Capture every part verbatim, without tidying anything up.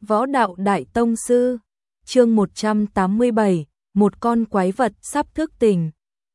Võ đạo đại tông sư, chương một trăm tám mươi bảy, một con quái vật sắp thức tỉnh.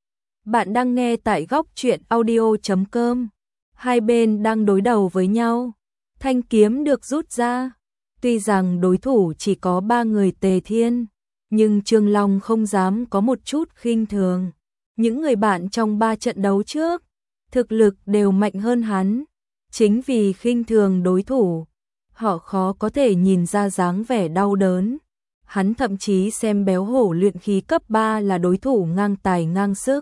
Bạn đang nghe tại góc truyện audio chấm com. Hai bên đang đối đầu với nhau. Thanh kiếm được rút ra. Tuy rằng đối thủ chỉ có ba người Tề Thiên, nhưng Trương Long không dám có một chút khinh thường. Những người bạn trong ba trận đấu trước, thực lực đều mạnh hơn hắn. Chính vì khinh thường đối thủ, họ khó có thể nhìn ra dáng vẻ đau đớn. Hắn thậm chí xem béo hổ luyện khí cấp ba là đối thủ ngang tài ngang sức.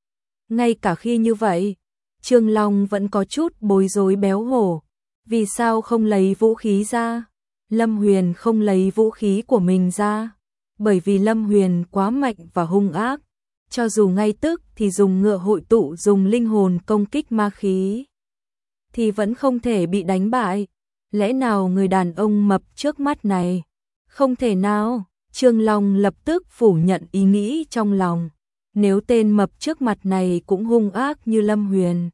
Ngay cả khi như vậy, Trương Long vẫn có chút bối rối béo hổ. Vì sao không lấy vũ khí ra? Lâm Huyền không lấy vũ khí của mình ra. Bởi vì Lâm Huyền quá mạnh và hung ác. Cho dù ngay tức thì dùng ngựa hội tụ dùng linh hồn công kích ma khí, thì vẫn không thể bị đánh bại. Lẽ nào người đàn ông mập trước mắt này? Không thể nào. Trương Long lập tức phủ nhận ý nghĩ trong lòng. Nếu tên mập trước mặt này cũng hung ác như Lâm Huyền,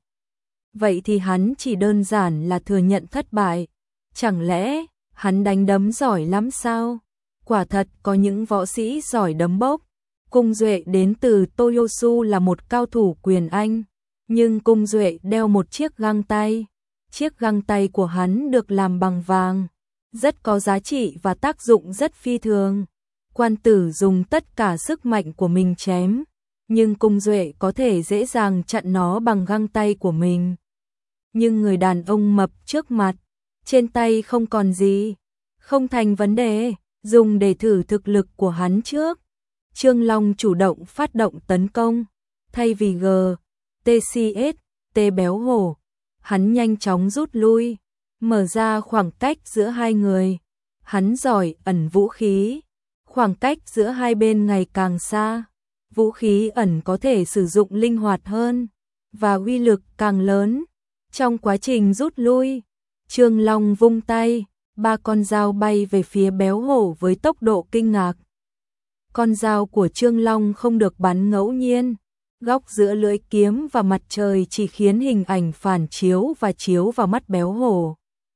vậy thì hắn chỉ đơn giản là thừa nhận thất bại. Chẳng lẽ hắn đánh đấm giỏi lắm sao? Quả thật có những võ sĩ giỏi đấm bốc. Cung Duệ đến từ Toyosu là một cao thủ quyền Anh, nhưng Cung Duệ đeo một chiếc găng tay. Chiếc găng tay của hắn được làm bằng vàng, rất có giá trị và tác dụng rất phi thường. Quan Tử dùng tất cả sức mạnh của mình chém, nhưng Cung Duệ có thể dễ dàng chặn nó bằng găng tay của mình. Nhưng người đàn ông mập trước mặt, trên tay không còn gì, không thành vấn đề, dùng để thử thực lực của hắn trước. Trương Long chủ động phát động tấn công, thay vì G, tê xê ét, T béo hổ, hắn nhanh chóng rút lui, mở ra khoảng cách giữa hai người. Hắn giỏi ẩn vũ khí, khoảng cách giữa hai bên ngày càng xa, vũ khí ẩn có thể sử dụng linh hoạt hơn và uy lực càng lớn. Trong quá trình rút lui, Trương Long vung tay, ba con dao bay về phía béo hổ với tốc độ kinh ngạc. Con dao của Trương Long không được bắn ngẫu nhiên, góc giữa lưỡi kiếm và mặt trời chỉ khiến hình ảnh phản chiếu và chiếu vào mắt béo hổ.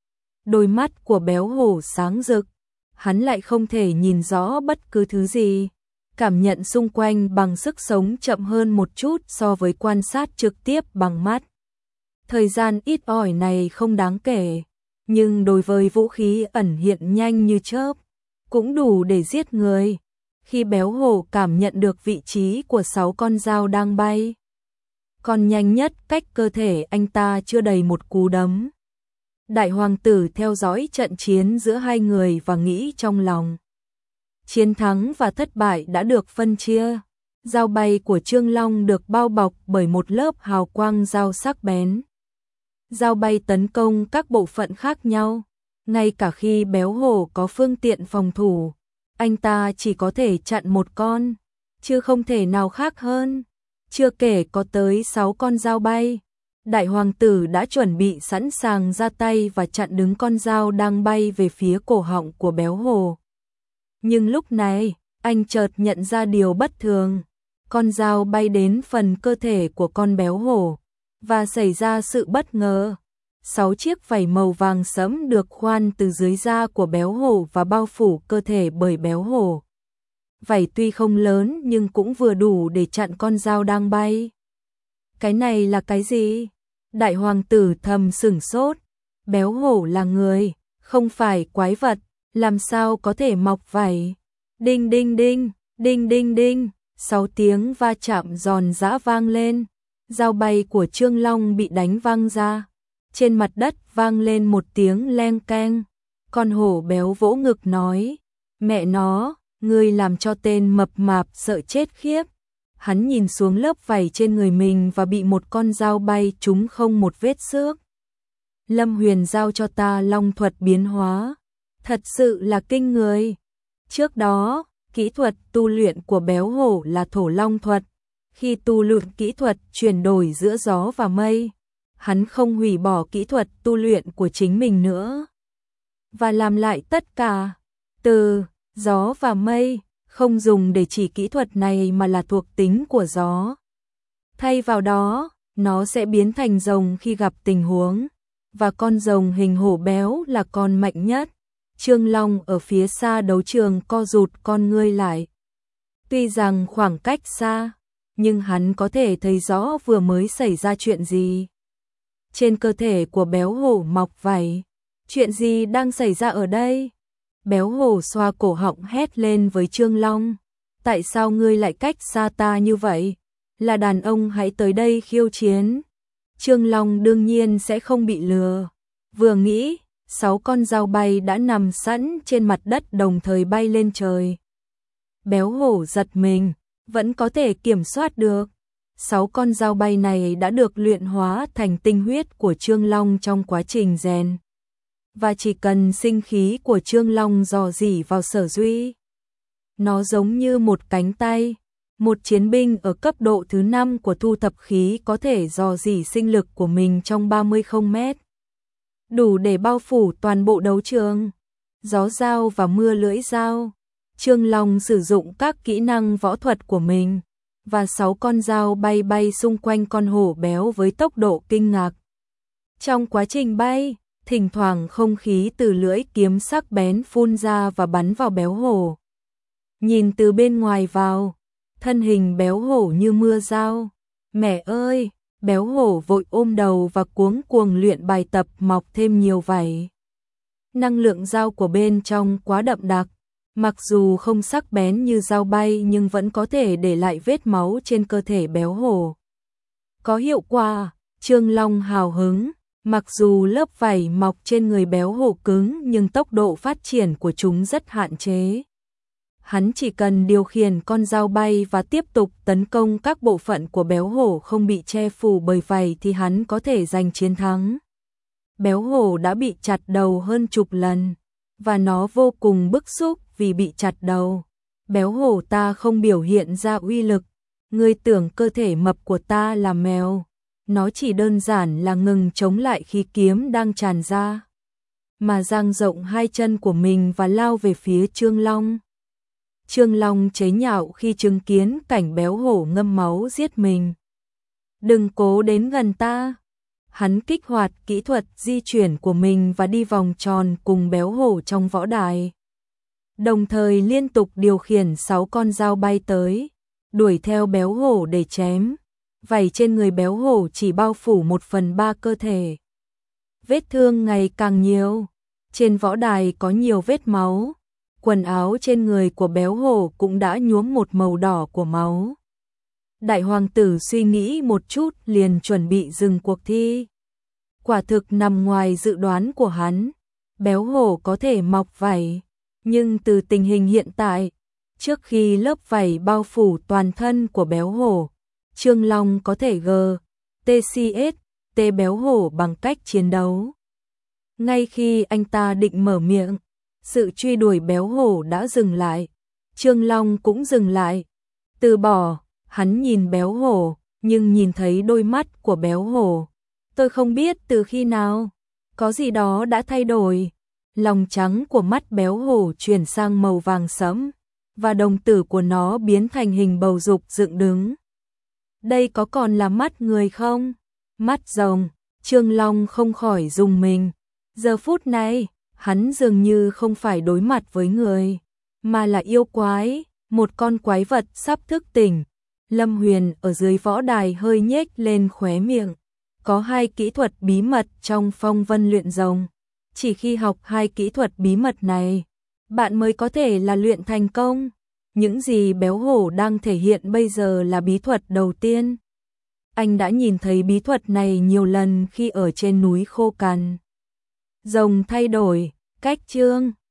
Đôi mắt của béo hổ sáng rực, hắn lại không thể nhìn rõ bất cứ thứ gì, cảm nhận xung quanh bằng sức sống chậm hơn một chút so với quan sát trực tiếp bằng mắt. Thời gian ít ỏi này không đáng kể, nhưng đối với vũ khí ẩn hiện nhanh như chớp, cũng đủ để giết người. Khi béo hổ cảm nhận được vị trí của sáu con dao đang bay, còn nhanh nhất cách cơ thể anh ta chưa đầy một cú đấm. Đại hoàng tử theo dõi trận chiến giữa hai người và nghĩ trong lòng. Chiến thắng và thất bại đã được phân chia. Dao bay của Trương Long được bao bọc bởi một lớp hào quang dao sắc bén. Dao bay tấn công các bộ phận khác nhau. Ngay cả khi béo hổ có phương tiện phòng thủ, anh ta chỉ có thể chặn một con, chứ không thể nào khác hơn. Chưa kể có tới sáu con dao bay, đại hoàng tử đã chuẩn bị sẵn sàng ra tay và chặn đứng con dao đang bay về phía cổ họng của béo hổ. Nhưng lúc này, anh chợt nhận ra điều bất thường. Con dao bay đến phần cơ thể của con béo hổ, và xảy ra sự bất ngờ. Sáu chiếc vảy màu vàng sẫm được khoan từ dưới da của béo hổ và bao phủ cơ thể bởi béo hổ. Vảy tuy không lớn nhưng cũng vừa đủ để chặn con dao đang bay. Cái này là cái gì? Đại hoàng tử thầm sửng sốt. Béo hổ là người, không phải quái vật, làm sao có thể mọc vảy? Đinh đinh đinh, đinh đinh đinh, sáu tiếng va chạm giòn giã vang lên. Dao bay của Trương Long bị đánh văng ra. Trên mặt đất vang lên một tiếng leng keng. Con hổ béo vỗ ngực nói, mẹ nó, ngươi làm cho tên mập mạp sợ chết khiếp. Hắn nhìn xuống lớp vảy trên người mình và bị một con dao bay trúng không một vết xước. Lâm Huyền giao cho ta long thuật biến hóa, thật sự là kinh người. Trước đó, kỹ thuật tu luyện của béo hổ là thổ long thuật. Khi tu luyện kỹ thuật chuyển đổi giữa gió và mây, hắn không hủy bỏ kỹ thuật tu luyện của chính mình nữa, và làm lại tất cả. Từ gió và mây không dùng để chỉ kỹ thuật này mà là thuộc tính của gió. Thay vào đó, nó sẽ biến thành rồng khi gặp tình huống, và con rồng hình hổ béo là con mạnh nhất. Trương Long ở phía xa đấu trường co rụt con ngươi lại. Tuy rằng khoảng cách xa, nhưng hắn có thể thấy rõ vừa mới xảy ra chuyện gì. Trên cơ thể của béo hổ mọc vảy. Chuyện gì đang xảy ra ở đây? Béo hổ xoa cổ họng hét lên với Trương Long. Tại sao ngươi lại cách xa ta như vậy? Là đàn ông hãy tới đây khiêu chiến. Trương Long đương nhiên sẽ không bị lừa. Vừa nghĩ, sáu con dao bay đã nằm sẵn trên mặt đất đồng thời bay lên trời. Béo hổ giật mình, vẫn có thể kiểm soát được. Sáu con dao bay này đã được luyện hóa thành tinh huyết của Trương Long trong quá trình rèn. Và chỉ cần sinh khí của Trương Long dò dỉ vào Sở Duy. Nó giống như một cánh tay. Một chiến binh ở cấp độ thứ năm của thu thập khí có thể dò dỉ sinh lực của mình trong ba mươi không mét. Đủ để bao phủ toàn bộ đấu trường. Gió dao và mưa lưỡi dao. Trương Long sử dụng các kỹ năng võ thuật của mình. Và sáu con dao bay bay xung quanh con hổ béo với tốc độ kinh ngạc. Trong quá trình bay, thỉnh thoảng không khí từ lưỡi kiếm sắc bén phun ra và bắn vào béo hổ. Nhìn từ bên ngoài vào, thân hình béo hổ như mưa dao. Mẹ ơi, béo hổ vội ôm đầu và cuống cuồng luyện bài tập mọc thêm nhiều vảy. Năng lượng dao của bên trong quá đậm đặc, mặc dù không sắc bén như dao bay nhưng vẫn có thể để lại vết máu trên cơ thể béo hổ. Có hiệu quả, Trương Long hào hứng, mặc dù lớp vảy mọc trên người béo hổ cứng nhưng tốc độ phát triển của chúng rất hạn chế. Hắn chỉ cần điều khiển con dao bay và tiếp tục tấn công các bộ phận của béo hổ không bị che phủ bởi vảy thì hắn có thể giành chiến thắng. Béo hổ đã bị chặt đầu hơn chục lần, và nó vô cùng bức xúc vì bị chặt đầu. Béo hổ ta không biểu hiện ra uy lực, ngươi tưởng cơ thể mập của ta là mèo. Nó chỉ đơn giản là ngừng chống lại khí kiếm đang tràn ra, mà dang rộng hai chân của mình và lao về phía Trương Long. Trương Long chế nhạo khi chứng kiến cảnh béo hổ ngâm máu giết mình. Đừng cố đến gần ta. Hắn kích hoạt kỹ thuật di chuyển của mình và đi vòng tròn cùng béo hổ trong võ đài. Đồng thời liên tục điều khiển sáu con dao bay tới, đuổi theo béo hổ để chém. Vảy trên người béo hổ chỉ bao phủ một phần ba cơ thể. Vết thương ngày càng nhiều. Trên võ đài có nhiều vết máu. Quần áo trên người của béo hổ cũng đã nhuốm một màu đỏ của máu. Đại hoàng tử suy nghĩ một chút liền chuẩn bị dừng cuộc thi. Quả thực nằm ngoài dự đoán của hắn. Béo hổ có thể mọc vảy, nhưng từ tình hình hiện tại, trước khi lớp vảy bao phủ toàn thân của béo hổ, Trương Long có thể G, T C S, T béo hổ bằng cách chiến đấu. Ngay khi anh ta định mở miệng, sự truy đuổi béo hổ đã dừng lại. Trương Long cũng dừng lại. Từ bỏ, hắn nhìn béo hổ, nhưng nhìn thấy đôi mắt của béo hổ. Tôi không biết từ khi nào, có gì đó đã thay đổi. Lòng trắng của mắt béo hổ chuyển sang màu vàng sẫm, và đồng tử của nó biến thành hình bầu dục dựng đứng. Đây có còn là mắt người không? Mắt rồng. Trương Long không khỏi rùng mình. Giờ phút này, hắn dường như không phải đối mặt với người, mà là yêu quái, một con quái vật sắp thức tỉnh. Lâm Huyền ở dưới võ đài hơi nhếch lên khóe miệng. Có hai kỹ thuật bí mật trong phong vân luyện rồng. Chỉ khi học hai kỹ thuật bí mật này, bạn mới có thể là luyện thành công. Những gì béo hổ đang thể hiện bây giờ là bí thuật đầu tiên. Anh đã nhìn thấy bí thuật này nhiều lần khi ở trên núi khô cằn. Rồng thay đổi, cách chương